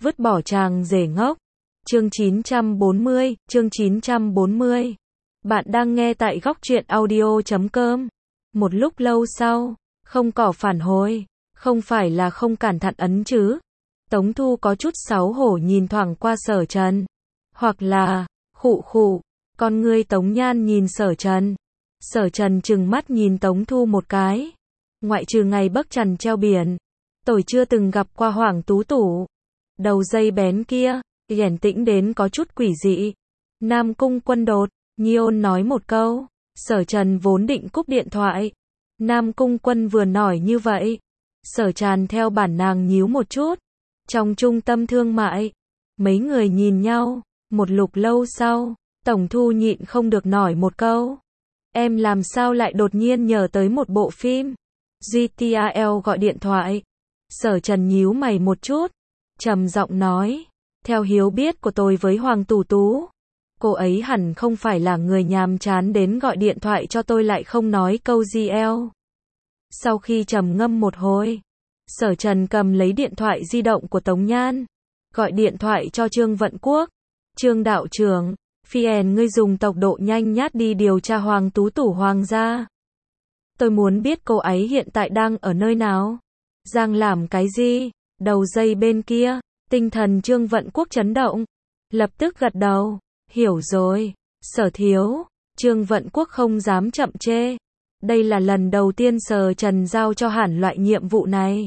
Vứt bỏ chàng rể ngốc. Chương 940, chương 940. Bạn đang nghe tại góc truyện audio.com. Một lúc lâu sau, không có phản hồi, không phải là không cẩn thận ấn chứ. Tống Thu có chút xấu hổ nhìn thoảng qua Sở Trần. Hoặc là, khụ khụ, con ngươi Tống Nhan nhìn Sở Trần. Sở Trần trừng mắt nhìn Tống Thu một cái. Ngoại trừ ngày bấc trần treo biển, tôi chưa từng gặp qua Hoàng Tú Tủ. Đầu dây bén kia, ghẻn tĩnh đến có chút quỷ dị. Nam Cung Quân đột, Nhi Ôn nói một câu. Sở Trần vốn định cúp điện thoại. Nam Cung Quân vừa nói như vậy. Sở Trần theo bản năng nhíu một chút. Trong trung tâm thương mại, mấy người nhìn nhau. Một lúc lâu sau, Tổng Thu nhịn không được nói một câu. Em làm sao lại đột nhiên nhớ tới một bộ phim? GTAL gọi điện thoại. Sở Trần nhíu mày một chút, trầm giọng nói, theo hiểu biết của tôi với Hoàng Tú Tú, cô ấy hẳn không phải là người nhàm chán đến gọi điện thoại cho tôi lại không nói câu GL. Sau khi trầm ngâm một hồi, Sở Trần cầm lấy điện thoại di động của Tống Nhan, gọi điện thoại cho Trương Vận Quốc. Trương đạo trưởng, phiền ngươi dùng tốc độ nhanh nhát đi điều tra Hoàng Tú Tủ Hoàng gia. Tôi muốn biết cô ấy hiện tại đang ở nơi nào. Giang làm cái gì? Đầu dây bên kia, tinh thần Trương Vận Quốc chấn động. Lập tức gật đầu. Hiểu rồi. Sở thiếu. Trương Vận Quốc không dám chậm trễ. Đây là lần đầu tiên Sở Trần giao cho hẳn loại nhiệm vụ này.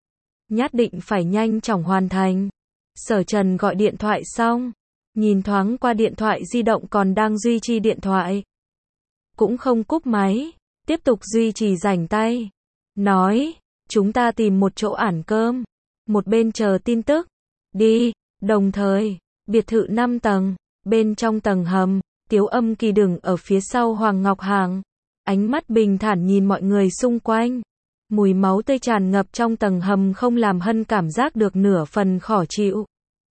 Nhất định phải nhanh chóng hoàn thành. Sở Trần gọi điện thoại xong, nhìn thoáng qua điện thoại di động còn đang duy trì điện thoại. Cũng không cúp máy, tiếp tục duy trì rảnh tay. Nói, chúng ta tìm một chỗ ăn cơm. Một bên chờ tin tức. Đi. Đồng thời, biệt thự 5 tầng, bên trong tầng hầm, Tiếu Âm Kỳ đứng ở phía sau Hoàng Ngọc Hàng. Ánh mắt bình thản nhìn mọi người xung quanh. Mùi máu tươi tràn ngập trong tầng hầm không làm Hân cảm giác được nửa phần khó chịu.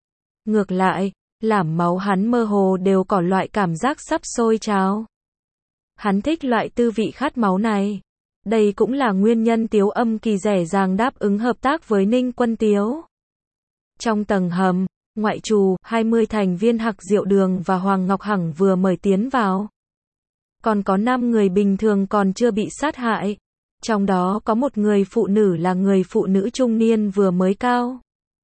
Ngược lại, làm máu hắn mơ hồ đều có loại cảm giác sắp sôi trào. Hắn thích loại tư vị khát máu này. Đây cũng là nguyên nhân Tiếu Âm Kỳ dễ dàng đáp ứng hợp tác với Ninh Quân Tiếu. Trong tầng hầm, ngoại trù 20 thành viên Hạc Diệu Đường và Hoàng Ngọc Hằng vừa mời tiến vào. Còn có 5 người bình thường còn chưa bị sát hại. Trong đó có một người phụ nữ là người phụ nữ trung niên vừa mới cao.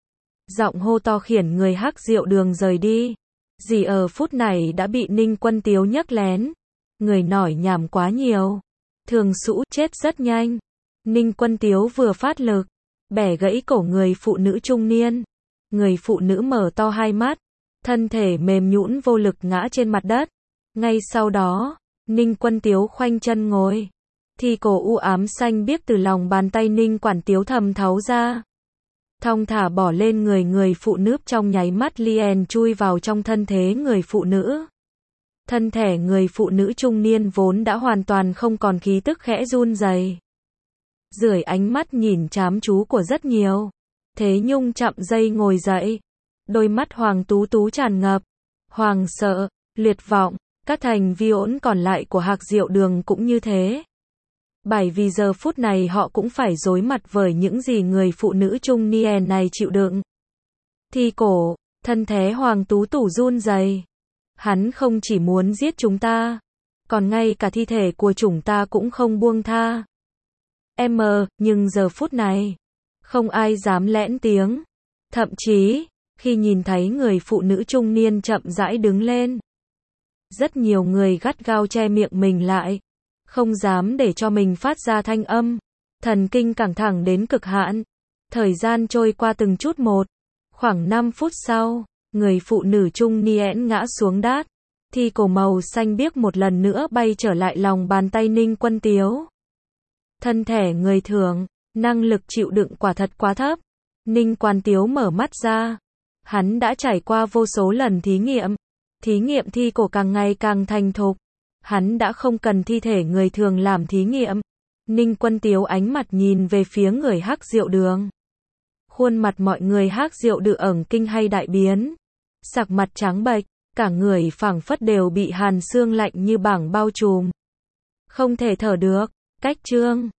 Giọng hô to khiển người Hạc Diệu Đường rời đi. Dì ở phút này đã bị Ninh Quân Tiếu nhấc lén. Người nổi nhảm quá nhiều. Thường Sũ chết rất nhanh. Ninh Quân Tiếu vừa phát lực, bẻ gãy cổ người phụ nữ trung niên. Người phụ nữ mở to hai mắt, thân thể mềm nhũn vô lực ngã trên mặt đất. Ngay sau đó, Ninh Quân Tiếu khoanh chân ngồi. Thì cổ u ám xanh biếc từ lòng bàn tay Ninh Quản Tiếu thầm thấu ra. Thong thả bỏ lên người phụ nữ, trong nháy mắt liền chui vào trong thân thể người phụ nữ. Thân thể người phụ nữ trung niên vốn đã hoàn toàn không còn khí tức khẽ run rẩy. Dưới ánh mắt nhìn chăm chú của rất nhiều, Thế Nhung chậm giây ngồi dậy. Đôi mắt Hoàng Tú Tú tràn ngập hoàng sợ, liệt vọng. Các thành viên còn lại của Hạc Diệu Đường cũng như thế. Bởi vì giờ phút này họ cũng phải đối mặt với những gì người phụ nữ trung niên này chịu đựng. Thì cổ, thân thể Hoàng Tú Tú run rẩy. Hắn không chỉ muốn giết chúng ta, còn ngay cả thi thể của chúng ta cũng không buông tha. Nhưng giờ phút này, không ai dám lén tiếng. Thậm chí, khi nhìn thấy người phụ nữ trung niên chậm rãi đứng lên, rất nhiều người gắt gao che miệng mình lại, không dám để cho mình phát ra thanh âm. Thần kinh căng thẳng đến cực hạn. Thời gian trôi qua từng chút một. Khoảng 5 phút sau, người phụ nữ trung niên ngã xuống đất. Thì cổ màu xanh biếc một lần nữa bay trở lại lòng bàn tay Ninh Quân Tiếu. Thân thể người thường, năng lực chịu đựng quả thật quá thấp. Ninh Quân Tiếu mở mắt ra. Hắn đã trải qua vô số lần thí nghiệm. Thí nghiệm thi cổ càng ngày càng thành thục. Hắn đã không cần thi thể người thường làm thí nghiệm. Ninh Quân Tiếu ánh mặt nhìn về phía người Hạc Diệu Đường. Khuôn mặt mọi người Hạc Diệu Đường ẩn kinh hay đại biến. Sắc mặt trắng bệch, cả người phảng phất đều bị hàn xương lạnh như bảng bao trùm. Không thể thở được. Cách chương